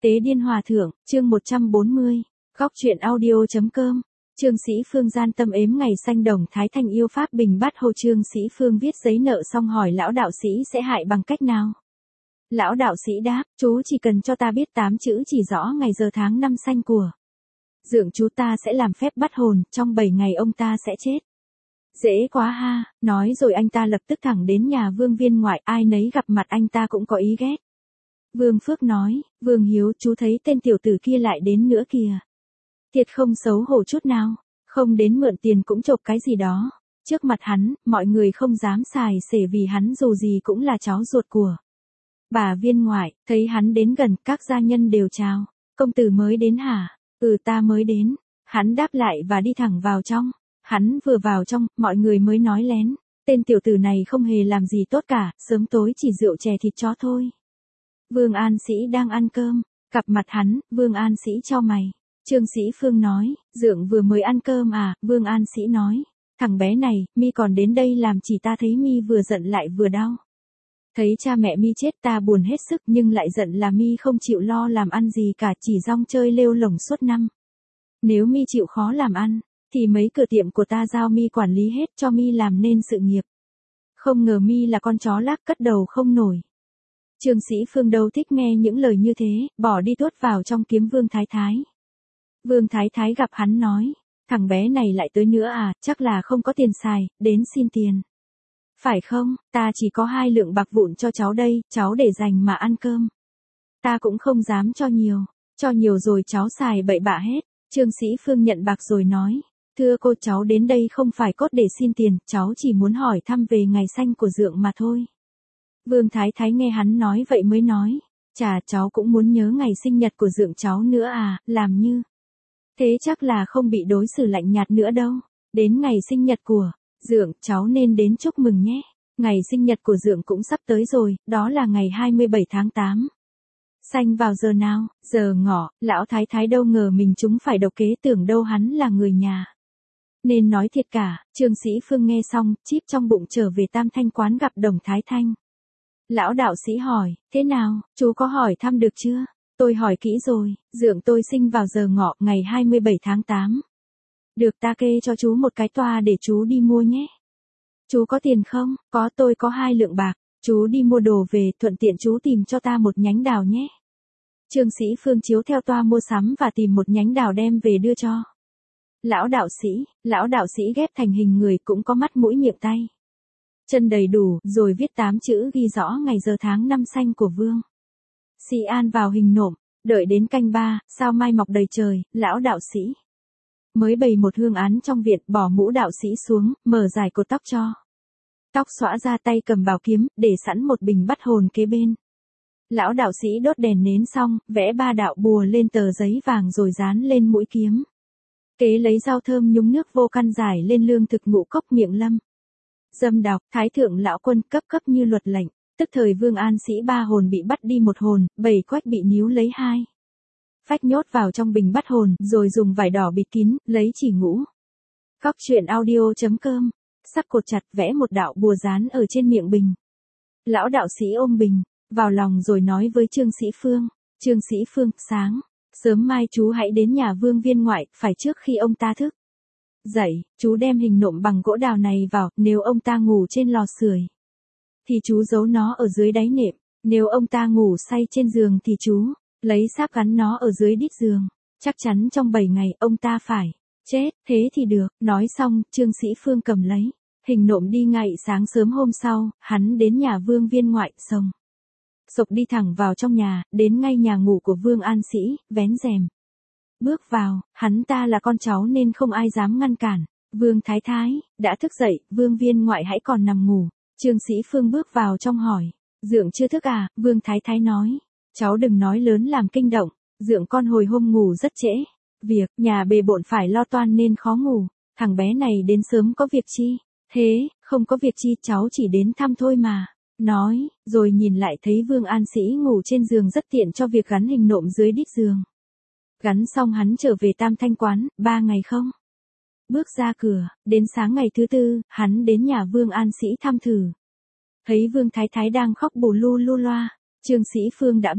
Tế điên hòa thượng, chương 140, góc truyện audio.com, Trương Sĩ Phương gian tâm ếm ngày xanh đồng Thái Thành yêu pháp bình bát hồ. Trương Sĩ Phương viết giấy nợ xong hỏi lão đạo sĩ sẽ hại bằng cách nào. Lão đạo sĩ đáp, chú chỉ cần cho ta biết 8 chữ chỉ rõ ngày giờ tháng năm xanh của dượng chú, ta sẽ làm phép bắt hồn, trong 7 ngày ông ta sẽ chết. Dễ quá ha, nói rồi anh ta lập tức thẳng đến nhà Vương Viên Ngoại, ai nấy gặp mặt anh ta cũng có ý ghét. Vương Phước nói, Vương Hiếu, chú thấy tên tiểu tử kia lại đến nữa kìa. Thiệt không xấu hổ chút nào, không đến mượn tiền cũng chộp cái gì đó. Trước mặt hắn, mọi người không dám xài xể vì hắn dù gì cũng là cháu ruột của bà Viên Ngoại. Thấy hắn đến gần, các gia nhân đều chào. Công tử mới đến hả? Ừ, ta mới đến. Hắn đáp lại và đi thẳng vào trong. Hắn vừa vào trong, mọi người mới nói lén. Tên tiểu tử này không hề làm gì tốt cả, sớm tối chỉ rượu chè thịt chó thôi. Vương An Sĩ đang ăn cơm, gặp mặt hắn, Vương An Sĩ chau mày. Trương Sĩ Phương nói, dượng vừa mới ăn cơm à? Vương An Sĩ nói, thằng bé này, mi còn đến đây làm chỉ ta thấy mi vừa giận lại vừa đau. Thấy cha mẹ mi chết ta buồn hết sức nhưng lại giận là mi không chịu lo làm ăn gì cả, chỉ rong chơi lêu lổng suốt năm. Nếu mi chịu khó làm ăn, thì mấy cửa tiệm của ta giao mi quản lý hết cho mi làm nên sự nghiệp. Không ngờ mi là con chó lác cất đầu không nổi. Trương Sĩ Phương đâu thích nghe những lời như thế, bỏ đi tuốt vào trong kiếm Vương Thái Thái. Vương Thái Thái gặp hắn nói, thằng bé này lại tới nữa à, chắc là không có tiền xài, đến xin tiền. Phải không, ta chỉ có 2 lượng bạc vụn cho cháu đây, cháu để dành mà ăn cơm. Ta cũng không dám cho nhiều rồi cháu xài bậy bạ hết. Trương Sĩ Phương nhận bạc rồi nói, thưa cô, cháu đến đây không phải cốt để xin tiền, cháu chỉ muốn hỏi thăm về ngày xanh của dượng mà thôi. Vương Thái Thái nghe hắn nói vậy mới nói, chà, cháu cũng muốn nhớ ngày sinh nhật của dượng cháu nữa à, làm như thế chắc là không bị đối xử lạnh nhạt nữa đâu. Đến ngày sinh nhật của dượng, cháu nên đến chúc mừng nhé. Ngày sinh nhật của dượng cũng sắp tới rồi, đó là ngày 27 tháng 8. Xanh vào giờ nào? Giờ ngọ. Lão Thái Thái đâu ngờ mình chúng phải độc kế, tưởng đâu hắn là người nhà nên nói thiệt cả. Trương Sĩ Phương nghe xong, chíp trong bụng trở về Tam Thanh quán gặp Đồng Thái Thanh. Lão đạo sĩ hỏi, thế nào, chú có hỏi thăm được chưa? Tôi hỏi kỹ rồi, dượng tôi sinh vào giờ ngọ, ngày 27 tháng 8. Được, ta kê cho chú một cái toa để chú đi mua nhé. Chú có tiền không? Có, tôi có 2 lượng bạc. Chú đi mua đồ về, thuận tiện chú tìm cho ta một nhánh đào nhé. Trương Sĩ Phương chiếu theo toa mua sắm và tìm một nhánh đào đem về đưa cho lão đạo sĩ ghép thành hình người, cũng có mắt mũi miệng tay chân đầy đủ, rồi viết 8 chữ ghi rõ ngày giờ tháng năm xanh của Vương Sĩ An vào hình nộm. Đợi đến canh 3, sao mai mọc đầy trời, lão đạo sĩ mới bày một hương án trong viện, bỏ mũ đạo sĩ xuống, mở dài cột tóc cho tóc xõa ra, tay cầm bảo kiếm, để sẵn một bình bắt hồn kế bên. Lão đạo sĩ đốt đèn nến xong, vẽ 3 đạo bùa lên tờ giấy vàng rồi dán lên mũi kiếm. Kế lấy dao thơm nhúng nước vô căn rải lên lương thực ngũ cốc miệng lâm dâm đọc, Thái thượng lão quân cấp như luật lệnh. Tức thời Vương An Sĩ 3 hồn bị bắt đi 1 hồn, 7 quách bị níu lấy 2 phách nhốt vào trong bình bắt hồn, rồi dùng vải đỏ bịt kín, lấy chỉ ngũ. Góc truyện audio.com, sắp cột chặt, vẽ một đạo bùa dán ở trên miệng bình. Lão đạo sĩ ôm bình vào lòng rồi nói với Trương Sĩ Phương, Trương Sĩ Phương, sớm mai chú hãy đến nhà Vương Viên Ngoại, phải trước khi ông ta thức dậy, chú đem hình nộm bằng gỗ đào này vào, nếu ông ta ngủ trên lò sưởi thì chú giấu nó ở dưới đáy nệm, nếu ông ta ngủ say trên giường thì chú lấy sáp gắn nó ở dưới đít giường, chắc chắn trong 7 ngày ông ta phải chết, thế thì được. Nói xong, Trương Sĩ Phương cầm lấy hình nộm đi ngay. Sáng sớm hôm sau, hắn đến nhà Vương Viên Ngoại, sộc đi thẳng vào trong nhà, đến ngay nhà ngủ của Vương An Sĩ, vén rèm bước vào. Hắn ta là con cháu nên không ai dám ngăn cản. Vương Thái Thái đã thức dậy, Vương Viên Ngoại hãy còn nằm ngủ. Trương Sĩ Phương bước vào trong hỏi, dượng chưa thức à? Vương Thái Thái nói, cháu đừng nói lớn làm kinh động, dượng con hồi hôm ngủ rất trễ, việc nhà bề bộn phải lo toan nên khó ngủ. Thằng bé này đến sớm có việc chi? Thế, không có việc chi, cháu chỉ đến thăm thôi mà. Nói, rồi nhìn lại thấy Vương An Sĩ ngủ trên giường rất tiện cho việc gắn hình nộm dưới đít giường. Gắn xong hắn trở về Tam Thanh quán, 3 ngày không bước ra cửa. Đến sáng ngày thứ 4, hắn đến nhà Vương An Sĩ thăm thử. Thấy Vương Thái Thái đang khóc bù lu lu loa, Trương Sĩ Phương đã biết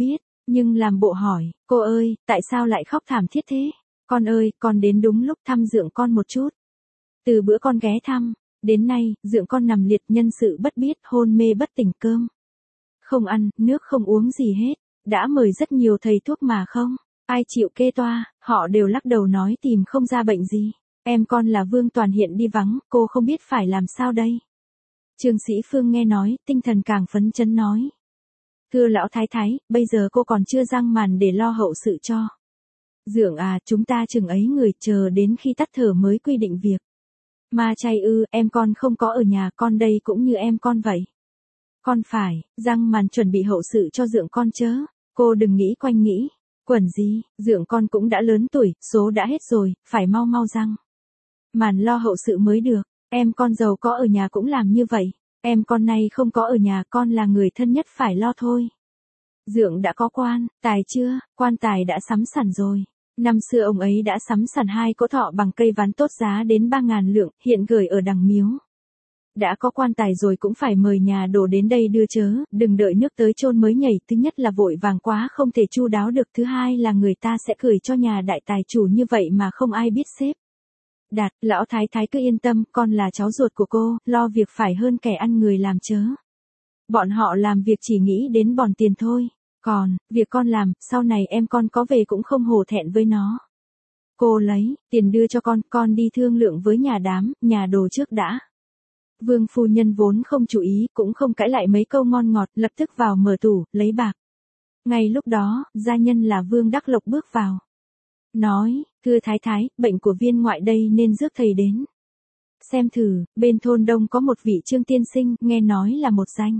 Nhưng làm bộ hỏi, cô ơi, tại sao lại khóc thảm thiết thế? Con ơi, con đến đúng lúc thăm dượng con một chút. Từ bữa con ghé thăm, đến nay, dượng con nằm liệt nhân sự bất biết, hôn mê bất tỉnh, cơm không ăn, nước không uống gì hết. Đã mời rất nhiều thầy thuốc mà không ai chịu kê toa, họ đều lắc đầu nói tìm không ra bệnh gì. Em con là Vương Toàn hiện đi vắng, cô không biết phải làm sao đây. Trương Sĩ Phương nghe nói, tinh thần càng phấn chấn nói. Thưa lão thái thái, bây giờ cô còn chưa giăng màn để lo hậu sự cho dượng à, chúng ta chừng ấy người chờ đến khi tắt thở mới quy định việc. Mà chay ư, em con không có ở nhà, con đây cũng như em con vậy. Con phải giăng màn chuẩn bị hậu sự cho dượng con chớ. Cô đừng nghĩ quanh nghĩ quẩn gì, dượng con cũng đã lớn tuổi, số đã hết rồi, phải mau mau giăng màn lo hậu sự mới được. Em con giàu có ở nhà cũng làm như vậy. Em con này không có ở nhà, con là người thân nhất phải lo thôi. Dượng đã có quan tài chưa? Quan tài đã sắm sẵn rồi. Năm xưa ông ấy đã sắm sẵn 2 cỗ thọ bằng cây ván tốt giá đến 3.000 lượng, hiện gửi ở đằng miếu. Đã có quan tài rồi cũng phải mời nhà đổ đến đây đưa chớ, đừng đợi nước tới chôn mới nhảy. Thứ nhất là vội vàng quá không thể chu đáo được, thứ hai là người ta sẽ cười cho nhà đại tài chủ như vậy mà không ai biết xếp đặt. Lão thái thái cứ yên tâm, con là cháu ruột của cô, lo việc phải hơn kẻ ăn người làm chớ. Bọn họ làm việc chỉ nghĩ đến bòn tiền thôi. Còn, việc con làm, sau này em con có về cũng không hổ thẹn với nó. Cô lấy tiền đưa cho con đi thương lượng với nhà đồ trước đã. Vương phu nhân vốn không chú ý, cũng không cãi lại mấy câu ngon ngọt, lập tức vào mở tủ, lấy bạc. Ngay lúc đó, gia nhân là Vương Đắc Lộc bước vào. Nói, thưa thái thái, bệnh của viên ngoại đây nên rước thầy đến xem thử. Bên thôn đông có một vị Trương tiên sinh, nghe nói là một danh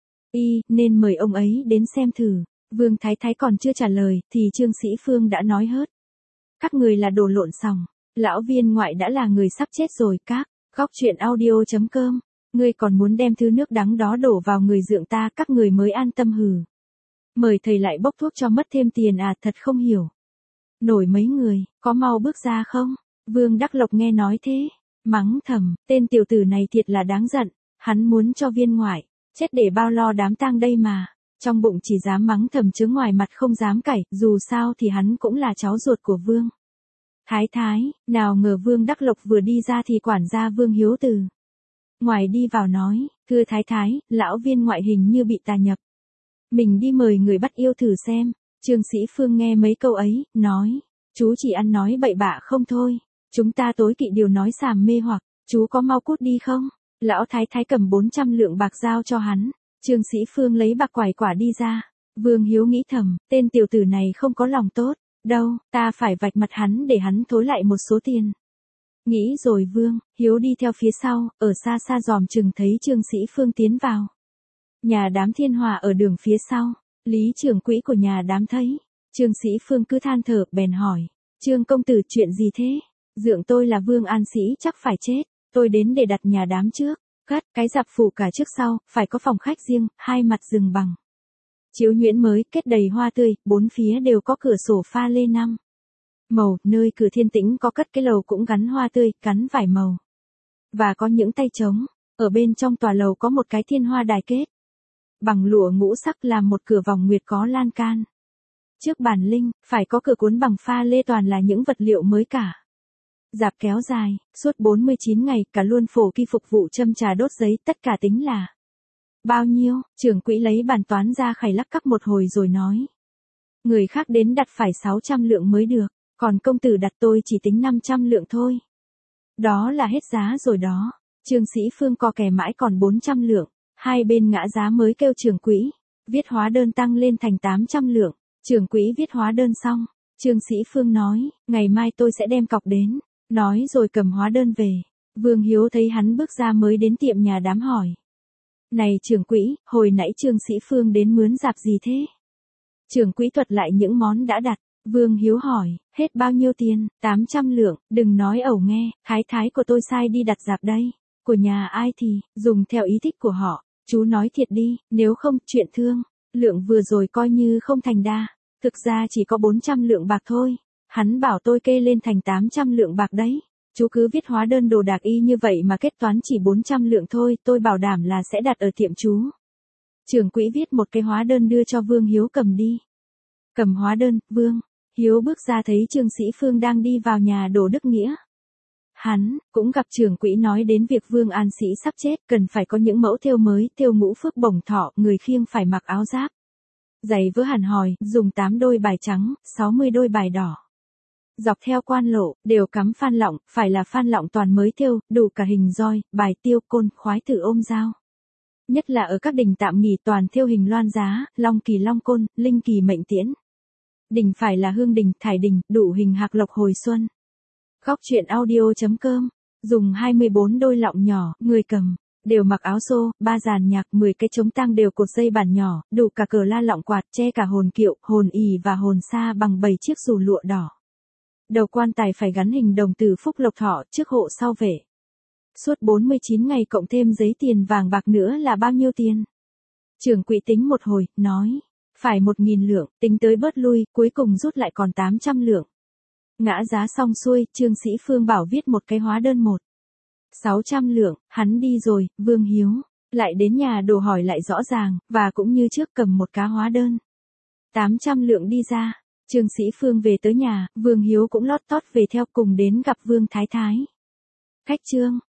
nên mời ông ấy đến xem thử. Vương thái thái còn chưa trả lời, thì Trương Sĩ Phương đã nói hớt. Các người là đồ lộn xòng. Lão viên ngoại đã là người sắp chết rồi. Các góc chuyện audio.com. Ngươi còn muốn đem thứ nước đắng đó đổ vào người dượng ta, các người mới an tâm hừ. Mời thầy lại bốc thuốc cho mất thêm tiền à, thật không hiểu nổi mấy người, có mau bước ra không? Vương Đắc Lộc nghe nói thế, mắng thầm, tên tiểu tử này thiệt là đáng giận, hắn muốn cho viên ngoại chết để bao lo đám tang đây mà. Trong bụng chỉ dám mắng thầm chứ ngoài mặt không dám cãi, dù sao thì hắn cũng là cháu ruột của Vương thái thái. Nào ngờ Vương Đắc Lộc vừa đi ra thì quản gia Vương Hiếu từ ngoài đi vào nói, thưa thái thái, lão viên ngoại hình như bị tà nhập. Mình đi mời người bắt yêu thử xem. Trương Sĩ Phương nghe mấy câu ấy, nói, chú chỉ ăn nói bậy bạ không thôi. Chúng ta tối kỵ điều nói xàm mê hoặc, chú có mau cút đi không? Lão thái thái cầm 400 lượng bạc giao cho hắn. Trương Sĩ Phương lấy bạc quải quả đi ra. Vương Hiếu nghĩ thầm, tên tiểu tử này không có lòng tốt. Đâu, ta phải vạch mặt hắn để hắn thối lại một số tiền. Nghĩ rồi Vương Hiếu đi theo phía sau, ở xa xa dòm chừng thấy Trương Sĩ Phương tiến vào nhà đám Thiên Hòa ở đường phía sau. Lý trưởng quỹ của nhà đám thấy Trương Sĩ Phương cứ than thở, bèn hỏi, Trương công tử chuyện gì thế? Dượng tôi là Vương An Sĩ chắc phải chết, tôi đến để đặt nhà đám trước. Cắt cái dạp phủ cả trước sau, phải có phòng khách riêng, 2 mặt giường bằng chiếu nhuyễn mới, kết đầy hoa tươi, 4 phía đều có cửa sổ pha lê 5 màu, nơi cửa thiên tĩnh có cất cái lầu cũng gắn hoa tươi, gắn vải màu và có những tay trống. Ở bên trong tòa lầu có một cái thiên hoa đài kết bằng lụa ngũ sắc, làm một cửa vòng nguyệt có lan can. Trước bàn linh, phải có cửa cuốn bằng pha lê, toàn là những vật liệu mới cả. Dạp kéo dài, suốt 49 ngày, cả luôn phổ kỳ phục vụ châm trà đốt giấy, tất cả tính là bao nhiêu? Trưởng quỹ lấy bàn toán ra khày lắc cắp một hồi rồi nói. Người khác đến đặt phải 600 lượng mới được, còn công tử đặt tôi chỉ tính 500 lượng thôi. Đó là hết giá rồi đó. Trương Sĩ Phương co kè mãi còn 400 lượng. Hai bên ngã giá mới kêu trưởng quỹ viết hóa đơn tăng lên thành 800 lượng. Trưởng quỹ viết hóa đơn xong, Trương Sĩ Phương nói, ngày mai tôi sẽ đem cọc đến. Nói rồi cầm hóa đơn về. Vương Hiếu thấy hắn bước ra mới đến tiệm nhà đám hỏi. Này trưởng quỹ, hồi nãy Trương Sĩ Phương đến mướn dạp gì thế? Trưởng quỹ thuật lại những món đã đặt. Vương Hiếu hỏi, hết bao nhiêu tiền? 800 lượng, đừng nói ẩu nghe, thái thái của tôi sai đi đặt dạp đây. Của nhà ai thì, dùng theo ý thích của họ. Chú nói thiệt đi, nếu không, chuyện thương lượng vừa rồi coi như không thành đa. Thực ra chỉ có 400 lượng bạc thôi. Hắn bảo tôi kê lên thành 800 lượng bạc đấy. Chú cứ viết hóa đơn đồ đạc y như vậy mà kết toán chỉ 400 lượng thôi, tôi bảo đảm là sẽ đặt ở tiệm chú. Trưởng quỹ viết một cái hóa đơn đưa cho Vương Hiếu cầm đi. Cầm hóa đơn, Vương Hiếu bước ra thấy Trương Sĩ Phương đang đi vào nhà đồ Đức Nghĩa. Hắn cũng gặp trưởng quỹ nói đến việc Vương An Sĩ sắp chết, cần phải có những mẫu thêu mới, thêu ngũ phước bổng thọ, người khiêng phải mặc áo giáp. Giày vớ hẳn hòi, dùng 8 đôi bài trắng, 60 đôi bài đỏ. Dọc theo quan lộ, đều cắm phan lọng, phải là phan lọng toàn mới thêu, đủ cả hình roi, bài tiêu, côn, khoái tử ôm dao. Nhất là ở các đình tạm nghỉ toàn thêu hình loan giá, long kỳ long côn, linh kỳ mệnh tiễn. Đình phải là hương đình, thải đình, đủ hình hạc lộc hồi xuân. Góc truyện audio.com, dùng 24 đôi lọng nhỏ, người cầm, đều mặc áo xô, 3 dàn nhạc, 10 cái trống tang đều cột dây bản nhỏ, đủ cả cờ la lọng quạt, che cả hồn kiệu, hồn ì và hồn sa bằng 7 chiếc dù lụa đỏ. Đầu quan tài phải gắn hình đồng từ phúc lộc thọ, trước hộ sau vệ. Suốt 49 ngày cộng thêm giấy tiền vàng bạc nữa là bao nhiêu tiền? Trưởng quỹ tính một hồi, nói, phải 1.000 lượng, tính tới bớt lui, cuối cùng rút lại còn 800 lượng. Ngã giá xong xuôi, Trương Sĩ Phương bảo viết một cái hóa đơn 600 lượng, hắn đi rồi, Vương Hiếu lại đến nhà đồ hỏi lại rõ ràng, và cũng như trước cầm một cá hóa đơn 800 lượng đi ra. Trương Sĩ Phương về tới nhà, Vương Hiếu cũng lót tót về theo cùng đến gặp Vương Thái Thái. Khách Trương,